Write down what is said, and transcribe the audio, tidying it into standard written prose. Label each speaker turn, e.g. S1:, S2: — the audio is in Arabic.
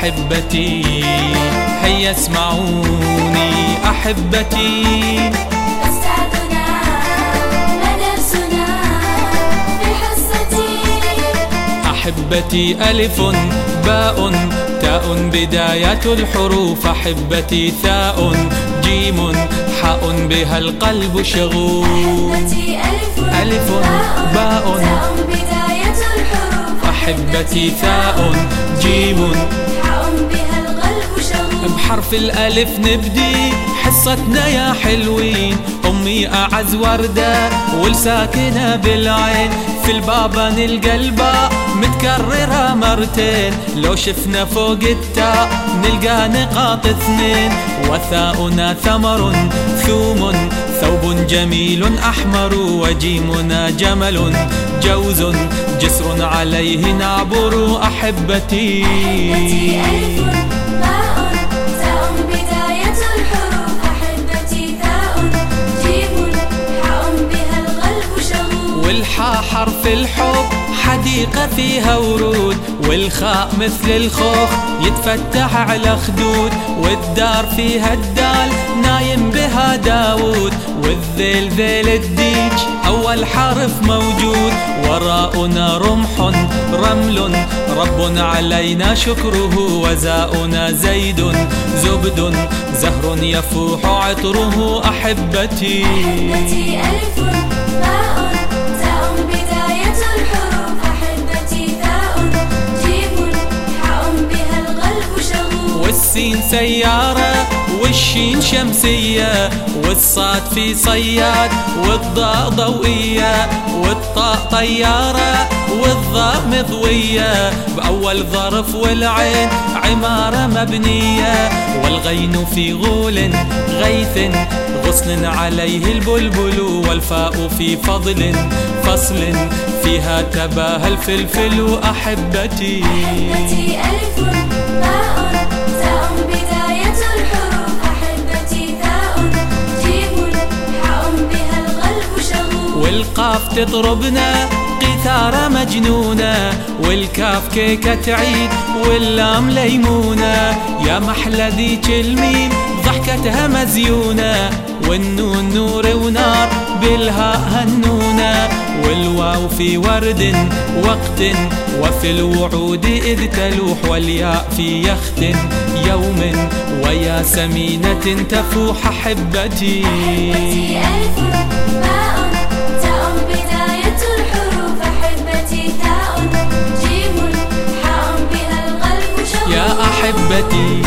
S1: أحبتي هيا اسمعوني أحبتي.
S2: أستاذنا مدرسنا في حصتي.
S1: أحبتي ألف باء تاء بداية الحروف، أحبتي ثاء جيم حاء بها القلب شغوف.
S2: أحبتي ألف
S1: باء
S2: تاء بداية الحروف،
S1: أحبتي ثاء جيم
S2: حاء بها القلب شغوف.
S1: بحرف الألف نبدي حصتنا يا حلوين، أمي أعز وردة والساكنة بالعين، في البابا نلقى الباء متكررة مرتين، لو شفنا فوق التاء نلقى نقاط اثنين، وثاؤنا ثمر ثوم ثوب جميل أحمر، وجيمنا جمل جوز جسر عليه نعبر. أحبتي
S2: ألف باء تاء بداية الحروف، أحبتي ثاء جيم حاء بها القلب شغوف.
S1: والحاء حرف الحب حديقة فيها ورود، والخاء مثل الخوخ يتفتح على خدود، والدار فيها الدال نايم بها داود، والذيل ذيل الديج أول حرف موجود، وراؤنا رمح رمل رب علينا شكره، وزاؤنا زيد زبد زهر يفوح عطره. أحبتي
S2: ألف باء تاء بداية الحروف، أحبتي ثاء جيم حاء بها القلب شغوف.
S1: والسين سيارة والشين شمسية، والصاد في صياد والضاء ضوئية، والطاء طيارة والظاء مضوية، بأول ظرف والعين عمارة مبنية، والغين في غول غيث غصن عليه البلبل، والفاء في فضل فصل فيها تباهى الفلفل. أحبتي
S2: ألف باء تاء بداية الحروف، أحبتي ثاء جيم حاء بها القلب شغوف.
S1: والقاف تضربنا قيثارة مجنونة، والكاف كيكة تعيد واللام ليمونة، يا محلى ذيك الميم ضحكتها مزيونة، والنون نور ونار بالهاء هنونة، والواو في ورد وقت وفي الوعود إذ تلوح، والياء في يخت يوم ويا سمينة تفوح. أحبتي
S2: ألف باء تاء بداية الحروف، أحبتي ثاء جيم حاء بها القلب شغوف.
S1: يا أحبتي